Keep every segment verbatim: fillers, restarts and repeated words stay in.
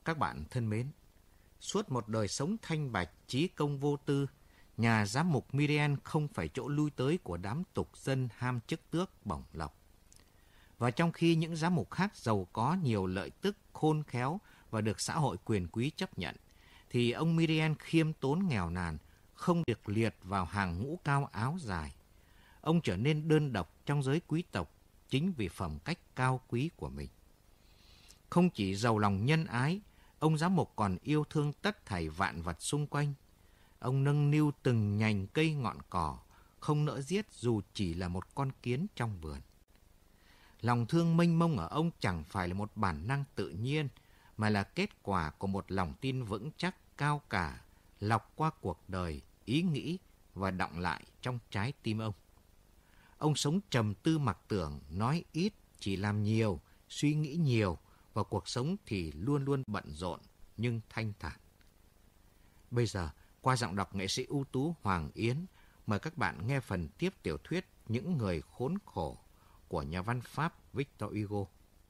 Các bạn thân mến, suốt một đời sống thanh bạch, chí công vô tư, nhà giám mục Myriel không phải chỗ lui tới của đám tục dân ham chức tước bổng lộc. Và trong khi những giám mục khác giàu có nhiều lợi tức, khôn khéo và được xã hội quyền quý chấp nhận, thì ông Myriel khiêm tốn nghèo nàn, không được liệt vào hàng ngũ cao áo dài. Ông trở nên đơn độc trong giới quý tộc chính vì phẩm cách cao quý của mình. Không chỉ giàu lòng nhân ái, ông giám mục còn yêu thương tất thảy vạn vật xung quanh. Ông nâng niu từng nhành cây ngọn cỏ, không nỡ giết dù chỉ là một con kiến trong vườn. Lòng thương mênh mông ở ông chẳng phải là một bản năng tự nhiên, mà là kết quả của một lòng tin vững chắc cao cả, lọc qua cuộc đời, ý nghĩ và đọng lại trong trái tim ông. Ông sống trầm tư mặc tưởng, nói ít, chỉ làm nhiều, suy nghĩ nhiều, và cuộc sống thì luôn luôn bận rộn nhưng thanh thản. Bây giờ, qua giọng đọc nghệ sĩ ưu tú Hoàng Yến, mời các bạn nghe phần tiếp tiểu thuyết Những người khốn khổ của nhà văn Pháp Victor Hugo.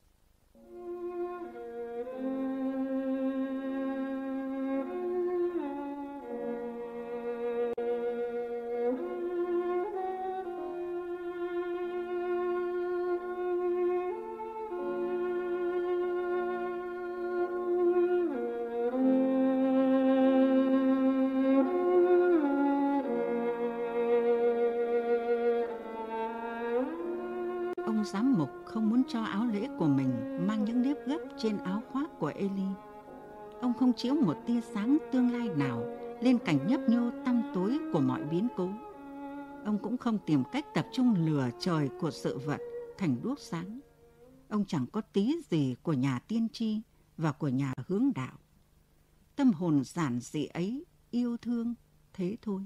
Giám mục không muốn cho áo lễ của mình mang những nếp gấp trên áo khoác của Eli. Ông không chiếu một tia sáng tương lai nào lên cảnh nhấp nhô tăm tối của mọi biến cố. Ông cũng không tìm cách tập trung lửa trời của sự vật thành đuốc sáng. Ông chẳng có tí gì của nhà tiên tri và của nhà hướng đạo. Tâm hồn giản dị ấy yêu thương thế thôi.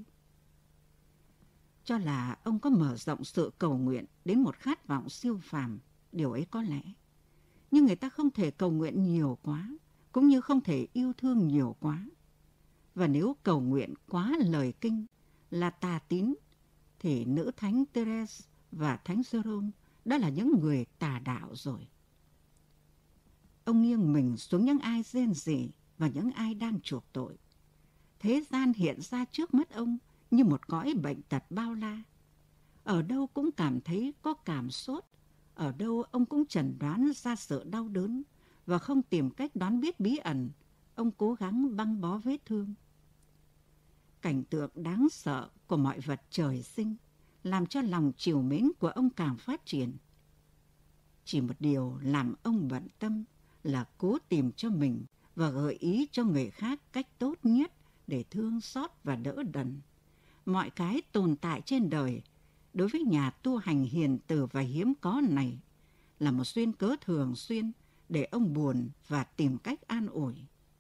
Cho là ông có mở rộng sự cầu nguyện đến một khát vọng siêu phàm, điều ấy có lẽ. Nhưng người ta không thể cầu nguyện nhiều quá, cũng như không thể yêu thương nhiều quá. Và nếu cầu nguyện quá lời kinh là tà tín, thì nữ thánh Therese và thánh Jerome đã là những người tà đạo rồi. Ông nghiêng mình xuống những ai rên rỉ và những ai đang chuộc tội. Thế gian hiện ra trước mắt ông như một cõi bệnh tật bao la. Ở đâu cũng cảm thấy có cảm sốt, ở đâu ông cũng chẩn đoán ra sự đau đớn, và không tìm cách đoán biết bí ẩn, ông cố gắng băng bó vết thương. Cảnh tượng đáng sợ của mọi vật trời sinh làm cho lòng trìu mến của ông càng phát triển. Chỉ một điều làm ông bận tâm là cố tìm cho mình và gợi ý cho người khác cách tốt nhất để thương xót và đỡ đần. Mọi cái tồn tại trên đời đối với nhà tu hành hiền từ và hiếm có này là một duyên cớ thường xuyên để ông buồn và tìm cách an ủi.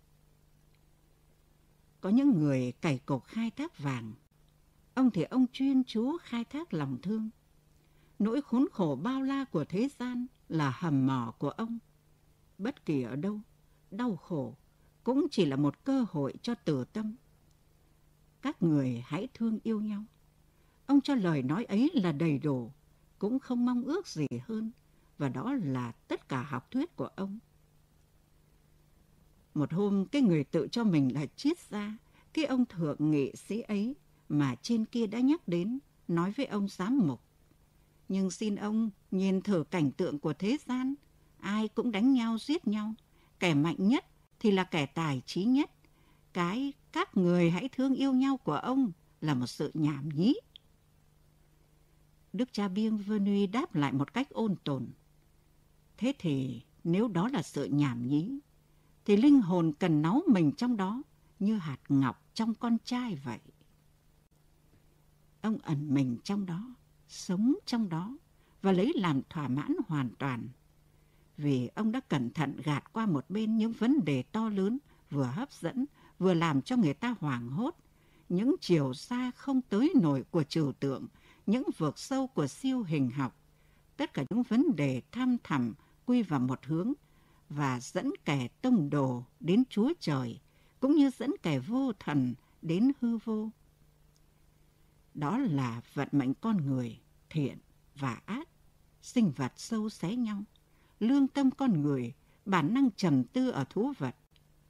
Có những người cày cộc khai thác vàng, ông thì ông chuyên chú khai thác lòng thương. Nỗi khốn khổ bao la của thế gian là hầm mỏ của ông. Bất kỳ ở đâu, đau khổ cũng chỉ là một cơ hội cho từ tâm. Các người hãy thương yêu nhau. Ông cho lời nói ấy là đầy đủ, cũng không mong ước gì hơn, và đó là tất cả học thuyết của ông. Một hôm, cái người tự cho mình là triết gia, cái ông thượng nghị sĩ ấy mà trên kia đã nhắc đến, nói với ông giám mục: nhưng xin ông nhìn thử cảnh tượng của thế gian, ai cũng đánh nhau giết nhau, kẻ mạnh nhất thì là kẻ tài trí nhất. Cái các người hãy thương yêu nhau của ông là một sự nhảm nhí. Đức cha Bienvenu đáp lại một cách ôn tồn: thế thì nếu đó là sự nhảm nhí, thì linh hồn cần náu mình trong đó như hạt ngọc trong con trai vậy. Ông ẩn mình trong đó, sống trong đó và lấy làm thỏa mãn hoàn toàn. Vì ông đã cẩn thận gạt qua một bên những vấn đề to lớn, vừa hấp dẫn, vừa làm cho người ta hoảng hốt, những chiều xa không tới nổi của trừu tượng, những vực sâu của siêu hình học, tất cả những vấn đề thăm thẳm quy vào một hướng và dẫn kẻ tông đồ đến Chúa Trời, cũng như dẫn kẻ vô thần đến hư vô. Đó là vận mệnh con người, thiện và ác, sinh vật sâu xé nhau, lương tâm con người, bản năng trầm tư ở thú vật,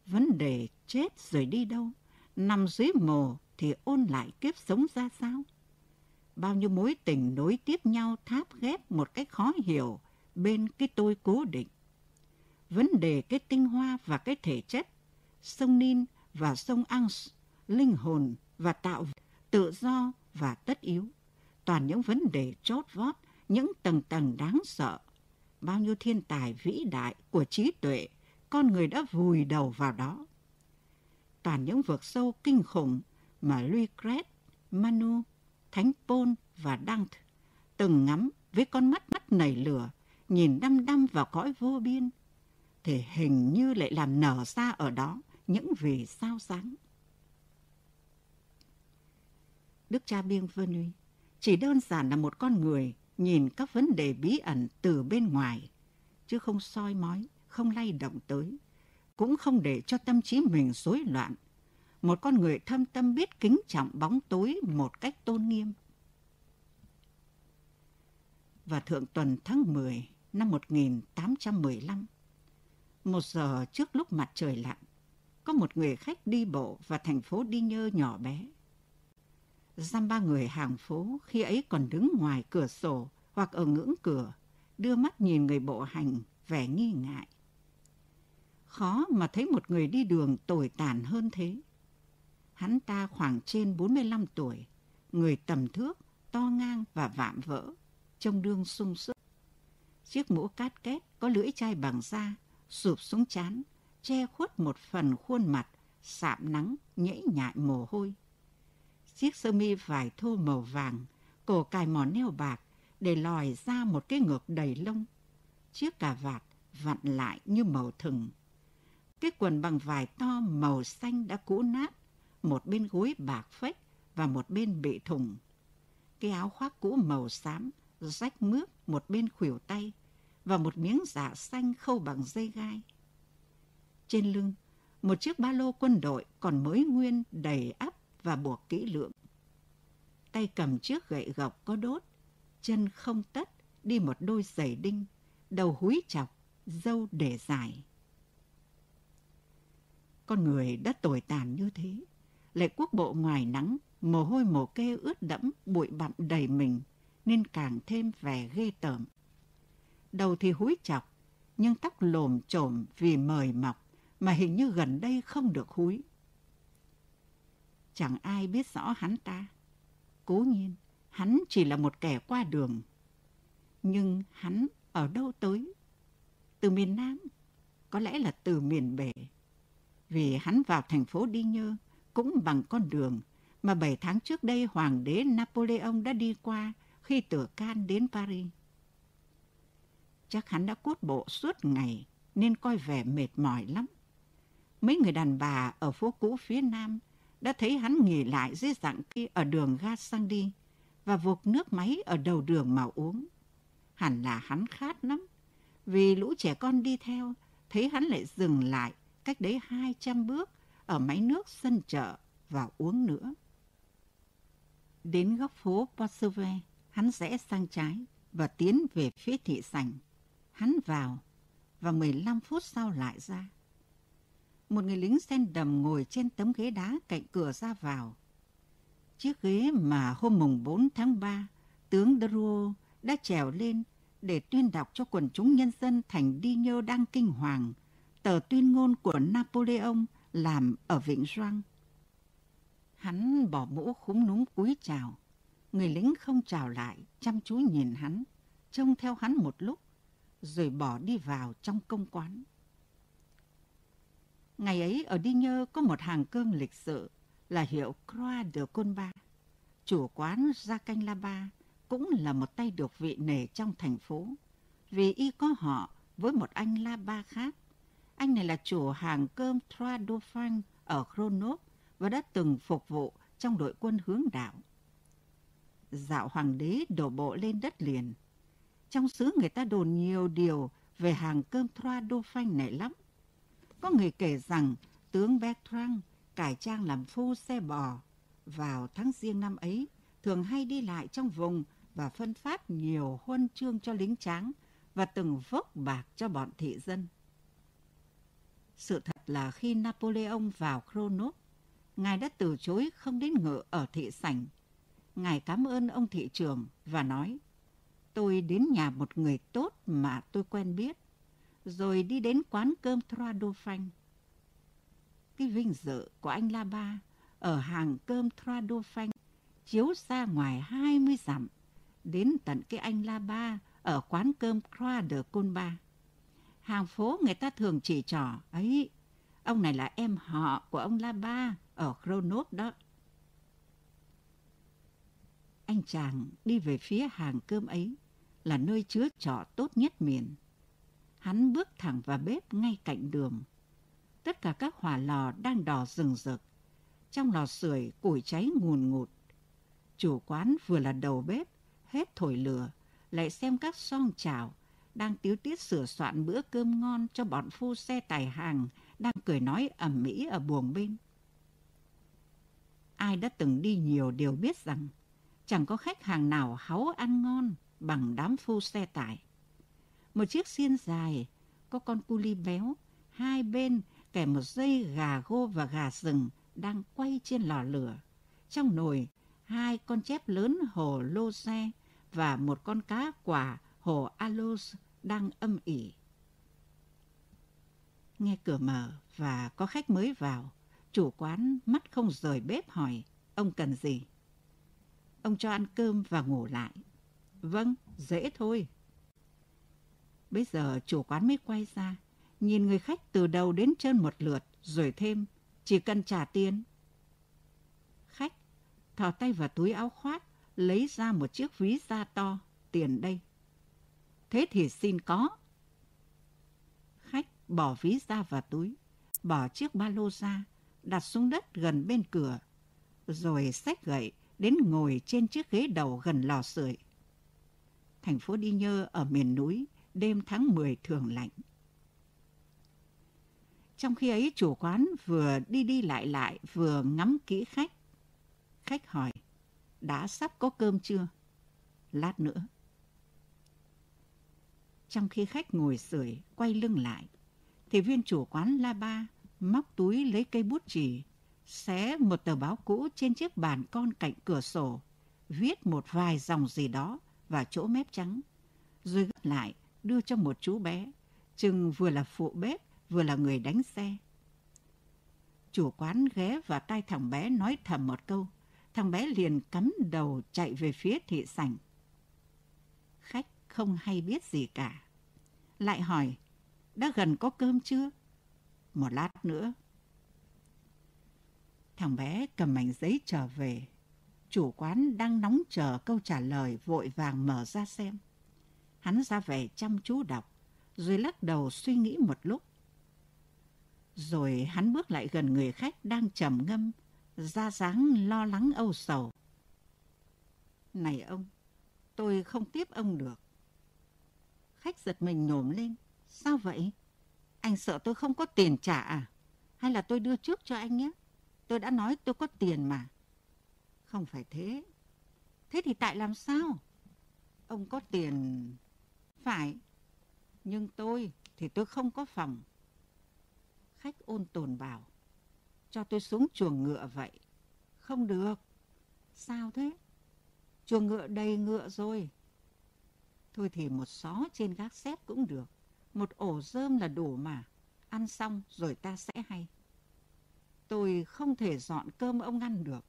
Vấn đề chết rồi đi đâu, nằm dưới mồ thì ôn lại kiếp sống ra sao? Bao nhiêu mối tình nối tiếp nhau tháp ghép một cách khó hiểu bên cái tôi cố định. Vấn đề cái tinh hoa và cái thể chất, sông Nin và sông Anse, linh hồn và tạo tự do và tất yếu. Toàn những vấn đề chót vót, những tầng tầng đáng sợ. Bao nhiêu thiên tài vĩ đại của trí tuệ, con người đã vùi đầu vào đó. Toàn những vực sâu kinh khủng mà Lucrèce, Manu, Thánh Paul và Dante từng ngắm với con mắt mắt nảy lửa, nhìn đăm đăm vào cõi vô biên, thì hình như lại làm nở ra ở đó những vì sao sáng. Đức cha Bienvenu chỉ đơn giản là một con người nhìn các vấn đề bí ẩn từ bên ngoài, chứ không soi mói, không lay động tới, cũng không để cho tâm trí mình rối loạn. Một con người thâm tâm biết kính trọng bóng tối một cách tôn nghiêm. Vào thượng tuần tháng mười năm một nghìn tám trăm mười lăm, một giờ trước lúc mặt trời lặn, có một người khách đi bộ vào thành phố Digne nhỏ bé. Dăm ba người hàng phố khi ấy còn đứng ngoài cửa sổ hoặc ở ngưỡng cửa, đưa mắt nhìn người bộ hành vẻ nghi ngại. Khó mà thấy một người đi đường tồi tàn hơn thế. Hắn ta khoảng trên bốn mươi lăm tuổi, người tầm thước, to ngang và vạm vỡ, trông đương sung sức. Chiếc mũ cát két có lưỡi chai bằng da, sụp xuống trán, che khuất một phần khuôn mặt, sạm nắng, nhễ nhại mồ hôi. Chiếc sơ mi vải thô màu vàng, cổ cài mỏ neo bạc, để lòi ra một cái ngực đầy lông. Chiếc cà vạt vặn lại như màu thừng. Cái quần bằng vải to màu xanh đã cũ nát, một bên gối bạc phếch và một bên bị thủng. Cái áo khoác cũ màu xám, rách mướp một bên khuỷu tay và một miếng dạ xanh khâu bằng dây gai. Trên lưng, một chiếc ba lô quân đội còn mới nguyên đầy ắp và buộc kỹ lưỡng. Tay cầm chiếc gậy gộc có đốt, chân không tất, đi một đôi giày đinh, đầu húi chọc, râu để dài. Con người đã tồi tàn như thế, lại quốc bộ ngoài nắng, mồ hôi mồ kê ướt đẫm, bụi bặm đầy mình, nên càng thêm vẻ ghê tởm. Đầu thì húi chọc, nhưng tóc lồm chồm vì mời mọc, mà hình như gần đây không được húi. Chẳng ai biết rõ hắn ta. Cố nhiên, hắn chỉ là một kẻ qua đường. Nhưng hắn ở đâu tới? Từ miền Nam? Có lẽ là từ miền Bể. Vì hắn vào thành phố Digne cũng bằng con đường mà bảy tháng trước đây Hoàng đế Napoleon đã đi qua khi từ Cannes đến Paris. Chắc hắn đã cuốc bộ suốt ngày nên coi vẻ mệt mỏi lắm. Mấy người đàn bà ở phố cũ phía Nam đã thấy hắn nghỉ lại dưới dạng kia ở đường ga Saint-Denis và vục nước máy ở đầu đường mà uống. Hẳn là hắn khát lắm, vì lũ trẻ con đi theo thấy hắn lại dừng lại cách đấy hai trăm bước ở máy nước sân chợ và uống nữa. Đến góc phố Porcevin, hắn rẽ sang trái và tiến về phía thị sảnh. Hắn vào và mười lăm phút sau lại ra. Một người lính sen đầm ngồi trên tấm ghế đá cạnh cửa ra vào. Chiếc ghế mà hôm mùng bốn tháng ba, tướng Drouot đã trèo lên để tuyên đọc cho quần chúng nhân dân thành Digne đang kinh hoàng tờ tuyên ngôn của Napoleon làm ở Vịnh Gioăng. Hắn bỏ mũ khúm núm cúi chào. Người lính không chào lại, chăm chú nhìn hắn, trông theo hắn một lúc, rồi bỏ đi vào trong công quán. Ngày ấy ở Digne có một hàng cơm lịch sự là hiệu Croix de Colbert. Chủ quán Jacques Labat cũng là một tay được vị nể trong thành phố, vì y có họ với một anh Labat khác. Anh này là chủ hàng cơm Trois Dauphins ở Grenoble và đã từng phục vụ trong đội quân hướng đạo. Dạo hoàng đế đổ bộ lên đất liền, trong xứ người ta đồn nhiều điều về hàng cơm Trois Dauphins này lắm. Có người kể rằng tướng Bertrand cải trang làm phu xe bò vào tháng Giêng năm ấy thường hay đi lại trong vùng và phân phát nhiều huân chương cho lính tráng và từng vốc bạc cho bọn thị dân. Sự thật là khi Napoleon vào Kronos, Ngài đã từ chối không đến ngự ở thị sảnh. Ngài cảm ơn ông thị trưởng và nói, tôi đến nhà một người tốt mà tôi quen biết, rồi đi đến quán cơm Trois Dauphins. Cái vinh dự của anh La Ba ở hàng cơm Trois Dauphins chiếu ra ngoài hai mươi dặm, đến tận cái anh La Ba ở quán cơm Croix de Colbert. Hàng phố người ta thường chỉ trỏ, ấy, ông này là em họ của ông La Ba ở Kronos đó. Anh chàng đi về phía hàng cơm ấy, là nơi chứa trọ tốt nhất miền. Hắn bước thẳng vào bếp ngay cạnh đường. Tất cả các hỏa lò đang đỏ rừng rực. Trong lò sưởi củi cháy ngùn ngụt. Chủ quán vừa là đầu bếp, hết thổi lửa, lại xem các song chảo đang tíu tít sửa soạn bữa cơm ngon cho bọn phu xe tải hàng đang cười nói ầm ĩ ở buồng bên. Ai đã từng đi nhiều đều biết rằng chẳng có khách hàng nào háu ăn ngon bằng đám phu xe tải. Một chiếc xiên dài, có con cu li béo, hai bên kẻ một dây gà gô và gà rừng đang quay trên lò lửa. Trong nồi, hai con chép lớn hồ lô xe và một con cá quả hồ alos đang âm ỉ. Nghe cửa mở và có khách mới vào, chủ quán mắt không rời bếp hỏi, ông cần gì? Ông cho ăn cơm và ngủ lại. Vâng, dễ thôi. Bây giờ chủ quán mới quay ra, nhìn người khách từ đầu đến chân một lượt, rồi thêm, chỉ cần trả tiền. Khách thò tay vào túi áo khoác, lấy ra một chiếc ví da to, tiền đây. Thế thì xin có. Khách bỏ ví da vào túi, bỏ chiếc ba lô ra, đặt xuống đất gần bên cửa, rồi xách gậy đến ngồi trên chiếc ghế đầu gần lò sưởi. Thành phố Đi Nhơ ở miền núi, đêm tháng mười thường lạnh. Trong khi ấy chủ quán vừa đi đi lại lại vừa ngắm kỹ khách. Khách hỏi, đã sắp có cơm chưa? Lát nữa. Trong khi khách ngồi sưởi quay lưng lại, thì viên chủ quán La Ba móc túi lấy cây bút chì, xé một tờ báo cũ trên chiếc bàn con cạnh cửa sổ, viết một vài dòng gì đó vào chỗ mép trắng, rồi gấp lại đưa cho một chú bé, chừng vừa là phụ bếp vừa là người đánh xe. Chủ quán ghé vào tai thằng bé nói thầm một câu, thằng bé liền cắm đầu chạy về phía thị sảnh. Khách không hay biết gì cả. Lại hỏi, đã gần có cơm chưa? Một lát nữa. Thằng bé cầm mảnh giấy trở về. Chủ quán đang nóng chờ câu trả lời vội vàng mở ra xem. Hắn ra vẻ chăm chú đọc, rồi lắc đầu suy nghĩ một lúc. Rồi hắn bước lại gần người khách đang trầm ngâm, ra dáng lo lắng âu sầu. Này ông, tôi không tiếp ông được. Khách giật mình nhổm lên. Sao vậy? Anh sợ tôi không có tiền trả à? Hay là tôi đưa trước cho anh nhé? Tôi đã nói tôi có tiền mà. Không phải thế. Thế thì tại làm sao? Ông có tiền... Phải. Nhưng tôi thì tôi không có phòng. Khách ôn tồn bảo. Cho tôi xuống chuồng ngựa vậy. Không được. Sao thế? Chuồng ngựa đầy ngựa rồi. Thôi thì một xó trên gác xếp cũng được. Một ổ rơm là đủ mà. Ăn xong rồi ta sẽ hay. Tôi không thể dọn cơm ông ăn được.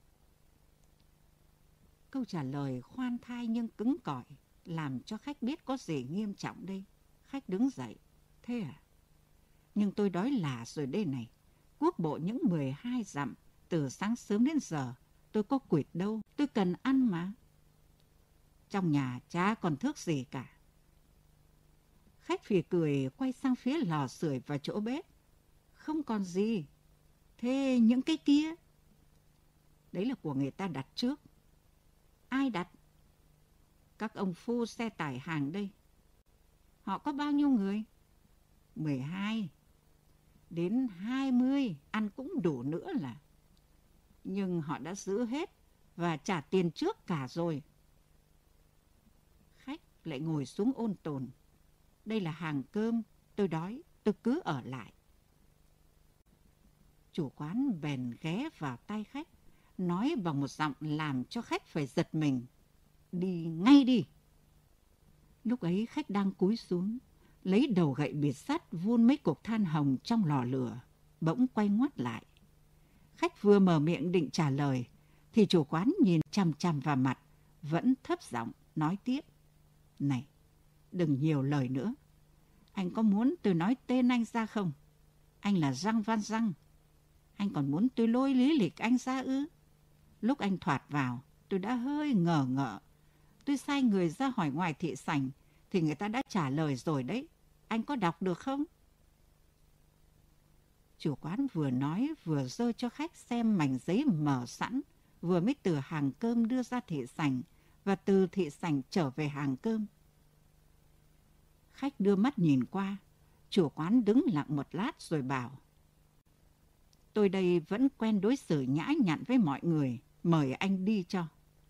Câu trả lời khoan thai nhưng cứng cỏi làm cho khách biết có gì nghiêm trọng đây. Khách đứng dậy. Thế à? Nhưng tôi đói lả rồi đây này. Quốc bộ những mười hai dặm, từ sáng sớm đến giờ, tôi có quỵt đâu, tôi cần ăn mà. Trong nhà chả còn thước gì cả. Khách phì cười quay sang phía lò sưởi và chỗ bếp. Không còn gì. Thế những cái kia? Đấy là của người ta đặt trước. Ai đặt? Các ông phu xe tải hàng đây. Họ có bao nhiêu người? mười hai. Đến hai mươi ăn cũng đủ nữa là. Nhưng họ đã giữ hết và trả tiền trước cả rồi. Khách lại ngồi xuống ôn tồn. Đây là hàng cơm, tôi đói, tôi cứ ở lại. Chủ quán bèn ghé vào tai khách, nói bằng một giọng làm cho khách phải giật mình. Đi ngay đi. Lúc ấy khách đang cúi xuống, lấy đầu gậy bịt sắt vun mấy cục than hồng trong lò lửa, bỗng quay ngoắt lại. Khách vừa mở miệng định trả lời, thì chủ quán nhìn chằm chằm vào mặt, vẫn thấp giọng nói tiếp. Này, đừng nhiều lời nữa. Anh có muốn tôi nói tên anh ra không? Anh là Jean Valjean. Anh còn muốn tôi lôi lý lịch anh ra ư? Lúc anh thoạt vào, tôi đã hơi ngờ ngợ. Tôi sai người ra hỏi ngoài thị sảnh, thì người ta đã trả lời rồi đấy. Anh có đọc được không? Chủ quán vừa nói vừa giơ cho khách xem mảnh giấy mở sẵn, vừa mới từ hàng cơm đưa ra thị sảnh và từ thị sảnh trở về hàng cơm. Khách đưa mắt nhìn qua, chủ quán đứng lặng một lát rồi bảo. Tôi đây vẫn quen đối xử nhã nhặn với mọi người, mời anh đi cho.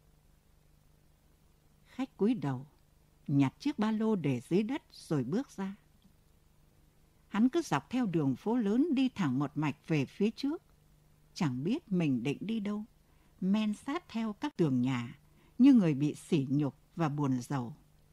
Khách cúi đầu, nhặt chiếc ba lô để dưới đất rồi bước ra. Hắn cứ dọc theo đường phố lớn đi thẳng một mạch về phía trước. Chẳng biết mình định đi đâu, men sát theo các tường nhà như người bị sỉ nhục và buồn rầu.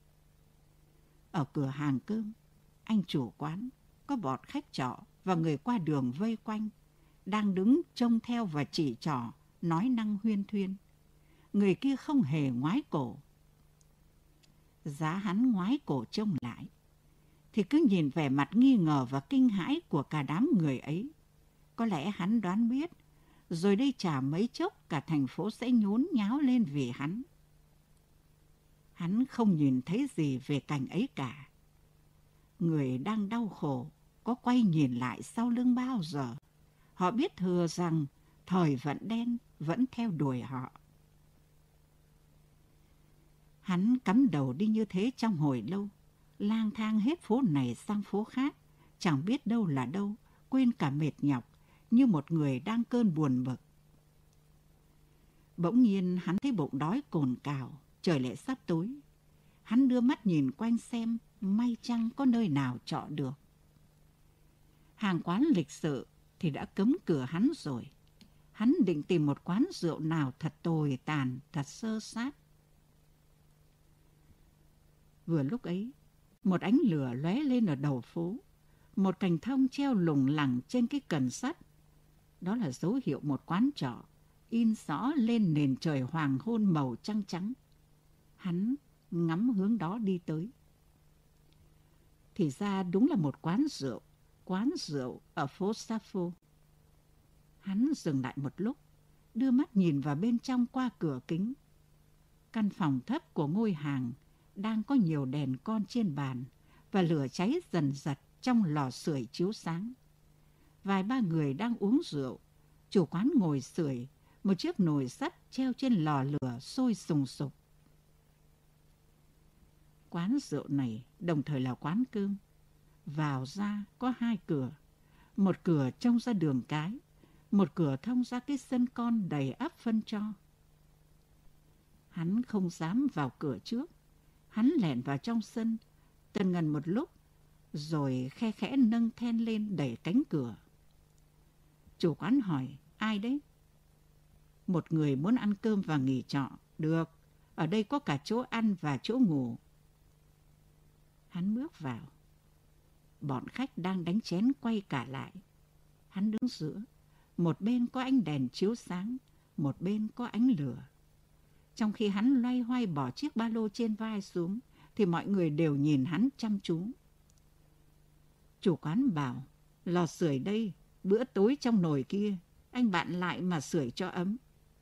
Ở cửa hàng cơm, anh chủ quán, có bọn khách trọ và người qua đường vây quanh, đang đứng trông theo và chỉ trỏ, nói năng huyên thuyên. Người kia không hề ngoái cổ. Giá hắn ngoái cổ trông lại, thì cứ nhìn vẻ mặt nghi ngờ và kinh hãi của cả đám người ấy. Có lẽ hắn đoán biết, rồi đây chả mấy chốc cả thành phố sẽ nhốn nháo lên vì hắn. Hắn không nhìn thấy gì về cảnh ấy cả. Người đang đau khổ có quay nhìn lại sau lưng bao giờ. Họ biết thừa rằng thời vận đen vẫn theo đuổi họ. Hắn cắm đầu đi như thế trong hồi lâu, lang thang hết phố này sang phố khác, chẳng biết đâu là đâu, quên cả mệt nhọc, như một người đang cơn buồn bực. Bỗng nhiên hắn thấy bụng đói cồn cào, trời lại sắp tối. Hắn đưa mắt nhìn quanh xem, may chăng có nơi nào trọ được. Hàng quán lịch sự thì đã cấm cửa hắn rồi. Hắn định tìm một quán rượu nào thật tồi tàn, thật sơ sát. Vừa lúc ấy, một ánh lửa lóe lên ở đầu phố. Một cành thông treo lủng lẳng trên cái cần sắt. Đó là dấu hiệu một quán trọ, in rõ lên nền trời hoàng hôn màu trắng trắng. Hắn ngắm hướng đó đi tới. Thì ra đúng là một quán rượu, quán rượu ở phố Sappho. Hắn dừng lại một lúc, đưa mắt nhìn vào bên trong qua cửa kính. Căn phòng thấp của ngôi hàng đang có nhiều đèn con trên bàn và lửa cháy dần dật trong lò sưởi chiếu sáng. Vài ba người đang uống rượu. Chủ quán ngồi sưởi, một chiếc nồi sắt treo trên lò lửa sôi sùng sục. Quán rượu này đồng thời là quán cơm. Vào ra có hai cửa. Một cửa trông ra đường cái, một cửa thông ra cái sân con đầy ắp phân tro. Hắn không dám vào cửa trước. Hắn lẻn vào trong sân, tần ngần một lúc, rồi khe khẽ nâng then lên đẩy cánh cửa. Chủ quán hỏi, ai đấy? Một người muốn ăn cơm và nghỉ trọ. Được, ở đây có cả chỗ ăn và chỗ ngủ. Hắn bước vào. Bọn khách đang đánh chén quay cả lại. Hắn đứng giữa. Một bên có ánh đèn chiếu sáng, một bên có ánh lửa. Trong khi hắn loay hoay bỏ chiếc ba lô trên vai xuống, thì mọi người đều nhìn hắn chăm chú. Chủ quán bảo, lò sưởi đây, bữa tối trong nồi kia, anh bạn lại mà sưởi cho ấm.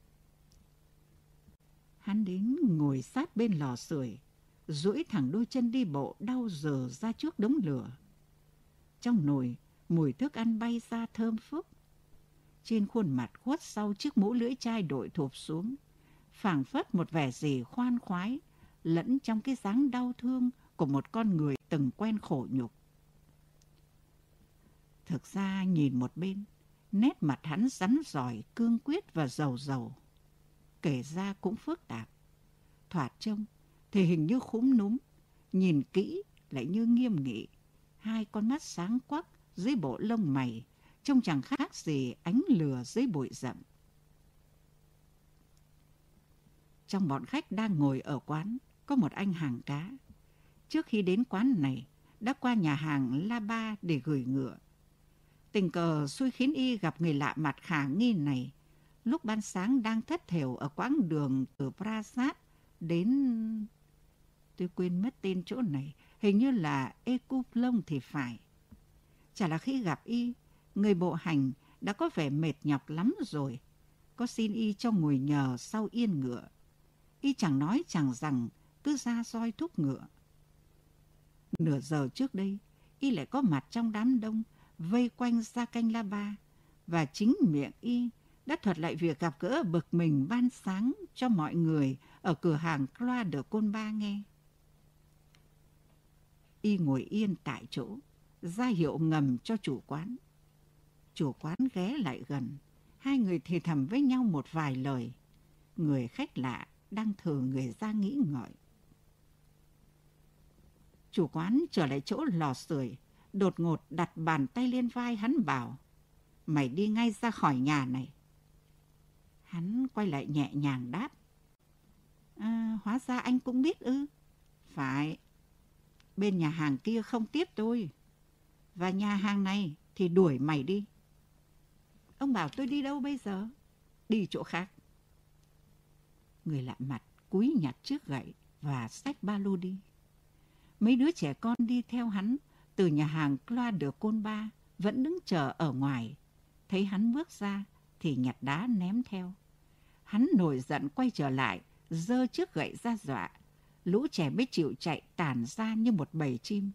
Hắn đến ngồi sát bên lò sưởi, duỗi thẳng đôi chân đi bộ đau dờ ra trước đống lửa. Trong nồi, mùi thức ăn bay ra thơm phức. Trên khuôn mặt khuất sau chiếc mũ lưỡi chai đội thụp xuống, phảng phất một vẻ gì khoan khoái, lẫn trong cái dáng đau thương của một con người từng quen khổ nhục. Thực ra nhìn một bên, nét mặt hắn rắn rỏi, cương quyết và giàu giàu. Kể ra cũng phức tạp. Thoạt trông thì hình như khúm núm, nhìn kỹ lại như nghiêm nghị. Hai con mắt sáng quắc dưới bộ lông mày trông chẳng khác gì ánh lửa dưới bụi rậm. Trong bọn khách đang ngồi ở quán, có một anh hàng cá. Trước khi đến quán này, đã qua nhà hàng La Ba để gửi ngựa. Tình cờ xui khiến y gặp người lạ mặt khả nghi này lúc ban sáng đang thất thểu ở quãng đường từ Prasad đến... Tôi quên mất tên chỗ này, hình như là Ekuplong thì phải. Chả là khi gặp y, người bộ hành đã có vẻ mệt nhọc lắm rồi. Có xin y cho ngồi nhờ sau yên ngựa. Y chẳng nói chẳng rằng, cứ ra roi thúc ngựa. Nửa giờ trước đây, y lại có mặt trong đám đông, vây quanh Gia Canh La Ba, và chính miệng y đã thuật lại việc gặp gỡ bực mình ban sáng cho mọi người ở cửa hàng Croix de Colba nghe. Y ngồi yên tại chỗ, ra hiệu ngầm cho chủ quán. Chủ quán ghé lại gần, hai người thì thầm với nhau một vài lời. Người khách lạ đang thử người ra nghĩ ngợi. Chủ quán trở lại chỗ lò sưởi, đột ngột đặt bàn tay lên vai hắn bảo: "Mày đi ngay ra khỏi nhà này." Hắn quay lại nhẹ nhàng đáp: "À, hóa ra anh cũng biết ư?" "Phải. Bên nhà hàng kia không tiếp tôi, và nhà hàng này thì đuổi mày đi." "Ông bảo tôi đi đâu bây giờ?" "Đi chỗ khác." Người lạ mặt cúi nhặt chiếc gậy và xách ba lô đi. Mấy đứa trẻ con đi theo hắn từ nhà hàng Croix de Colba vẫn đứng chờ ở ngoài. Thấy hắn bước ra thì nhặt đá ném theo. Hắn nổi giận quay trở lại, giơ chiếc gậy ra dọa. Lũ trẻ mới chịu chạy tản ra như một bầy chim.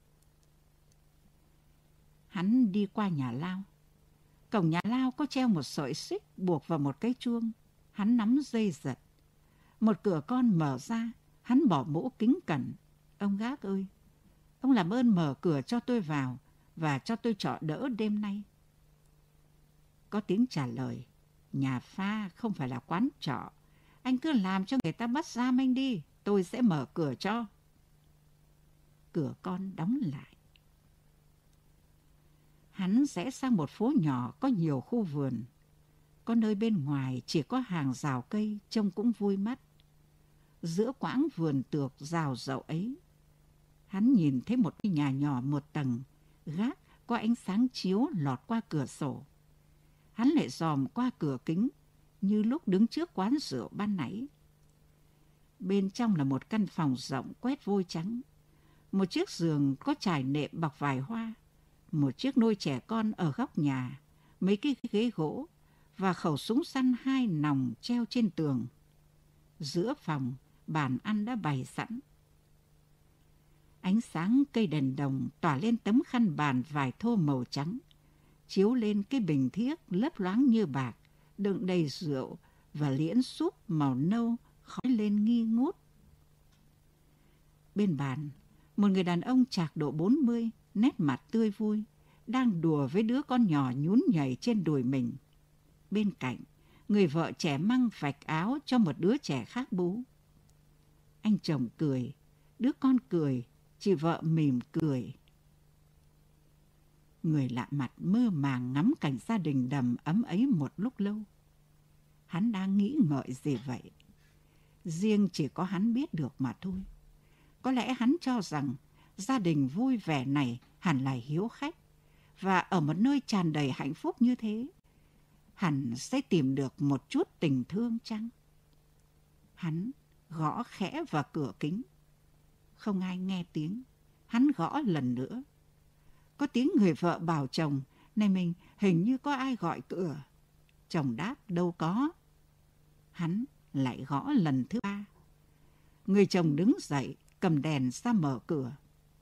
Hắn đi qua nhà lao. Cổng nhà lao có treo một sợi xích buộc vào một cái chuông. Hắn nắm dây giật. Một cửa con mở ra, hắn bỏ mũ kính cẩn. "Ông gác ơi, ông làm ơn mở cửa cho tôi vào và cho tôi trọ đỡ đêm nay." Có tiếng trả lời: "Nhà pha không phải là quán trọ. Anh cứ làm cho người ta bắt giam anh đi, tôi sẽ mở cửa cho." Cửa con đóng lại. Hắn rẽ sang một phố nhỏ có nhiều khu vườn. Có nơi bên ngoài chỉ có hàng rào cây trông cũng vui mắt. Giữa quãng vườn tược rào rậu ấy, hắn nhìn thấy một cái nhà nhỏ một tầng, gác có ánh sáng chiếu lọt qua cửa sổ. Hắn lại dòm qua cửa kính như lúc đứng trước quán rượu ban nãy. Bên trong là một căn phòng rộng quét vôi trắng. Một chiếc giường có trải nệm bọc vải hoa, một chiếc nôi trẻ con ở góc nhà, mấy cái ghế gỗ và khẩu súng săn hai nòng treo trên tường. Giữa phòng, bàn ăn đã bày sẵn. Ánh sáng cây đèn đồng tỏa lên tấm khăn bàn vải thô màu trắng, chiếu lên cái bình thiếc lấp loáng như bạc, đựng đầy rượu và liễn súp màu nâu khói lên nghi ngút. Bên bàn, một người đàn ông trạc độ bốn mươi, nét mặt tươi vui, đang đùa với đứa con nhỏ nhún nhảy trên đùi mình. Bên cạnh, người vợ trẻ măng vạch áo cho một đứa trẻ khác bú. Anh chồng cười, đứa con cười, chị vợ mỉm cười. Người lạ mặt mơ màng ngắm cảnh gia đình đầm ấm ấy một lúc lâu. Hắn đang nghĩ ngợi gì vậy? Riêng chỉ có hắn biết được mà thôi. Có lẽ hắn cho rằng gia đình vui vẻ này hẳn là hiếu khách, và ở một nơi tràn đầy hạnh phúc như thế, hẳn sẽ tìm được một chút tình thương chăng? Hắn gõ khẽ vào cửa kính. Không ai nghe tiếng. Hắn gõ lần nữa. Có tiếng người vợ bảo chồng: "Này mình, hình như có ai gọi cửa." Chồng đáp: "Đâu có." Hắn lại gõ lần thứ ba. Người chồng đứng dậy, cầm đèn ra mở cửa.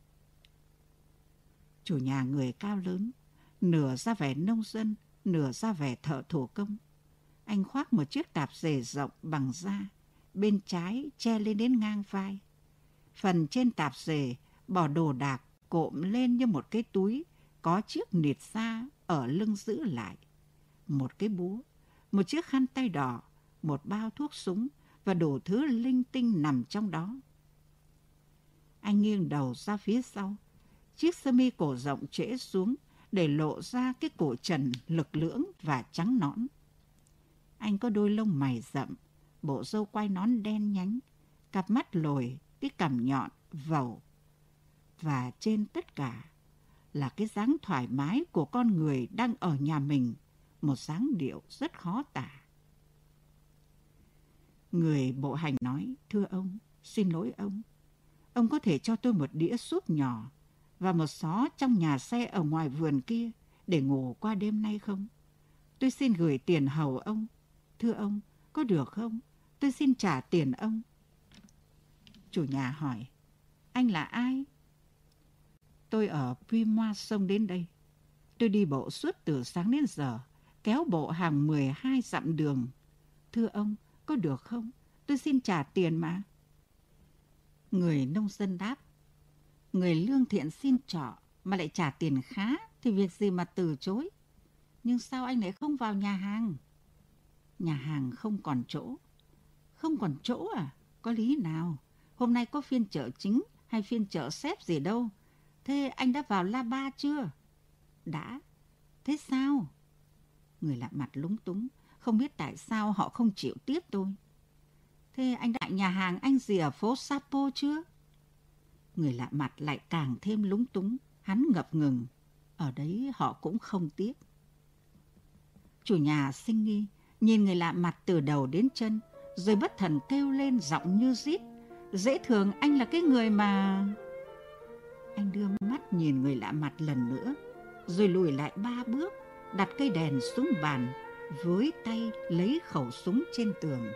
Chủ nhà người cao lớn, nửa ra vẻ nông dân, nửa ra vẻ thợ thủ công. Anh khoác một chiếc tạp dề rộng bằng da, bên trái che lên đến ngang vai. Phần trên tạp dề bỏ đồ đạc cộm lên như một cái túi, có chiếc nịt da ở lưng giữ lại. Một cái búa, một chiếc khăn tay đỏ, một bao thuốc súng và đủ thứ linh tinh nằm trong đó. Anh nghiêng đầu ra phía sau, chiếc sơ mi cổ rộng trễ xuống, để lộ ra cái cổ trần lực lưỡng và trắng nõn. Anh có đôi lông mày rậm, bộ râu quai nón đen nhánh, cặp mắt lồi, cái cằm nhọn, vầu. Và trên tất cả là cái dáng thoải mái của con người đang ở nhà mình, một dáng điệu rất khó tả. Người bộ hành nói, thưa ông, xin lỗi ông. Ông có thể cho tôi một đĩa súp nhỏ và một xó trong nhà xe ở ngoài vườn kia để ngủ qua đêm nay không? Tôi xin gửi tiền hầu ông. Thưa ông, có được không? Tôi xin trả tiền ông. Chủ nhà hỏi, anh là ai? Tôi ở Puimoisson đến đây. Tôi đi bộ suốt từ sáng đến giờ, kéo bộ hàng mười hai dặm đường. Thưa ông, có được không? Tôi xin trả tiền mà. Người nông dân đáp, người lương thiện xin trọ mà lại trả tiền khá thì việc gì mà từ chối. Nhưng sao anh lại không vào nhà hàng? Nhà hàng không còn chỗ. Không còn chỗ à? Có lý nào? Hôm nay có phiên chợ chính hay phiên chợ xếp gì đâu. Thế anh đã vào La Ba chưa? Đã. Thế sao? Người lạ mặt lúng túng, không biết tại sao họ không chịu tiếp tôi. Thế anh đã nhà hàng anh gì ở phố Sapo chưa? Người lạ mặt lại càng thêm lúng túng, hắn ngập ngừng. Ở đấy họ cũng không tiếp. Chủ nhà sinh nghi, nhìn người lạ mặt từ đầu đến chân, rồi bất thần kêu lên giọng như rít. Dễ thường anh là cái người mà... Anh đưa mắt nhìn người lạ mặt lần nữa, rồi lùi lại ba bước, đặt cây đèn xuống bàn, với tay lấy khẩu súng trên tường.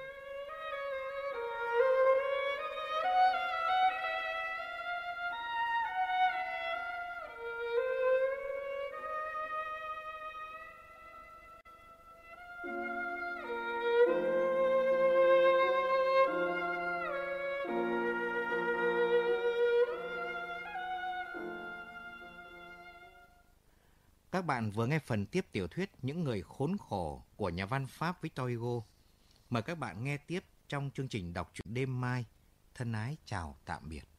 Các bạn vừa nghe phần tiếp tiểu thuyết Những người khốn khổ của nhà văn Pháp Victor Hugo. Mời các bạn nghe tiếp trong chương trình đọc truyện đêm mai. Thân ái chào tạm biệt.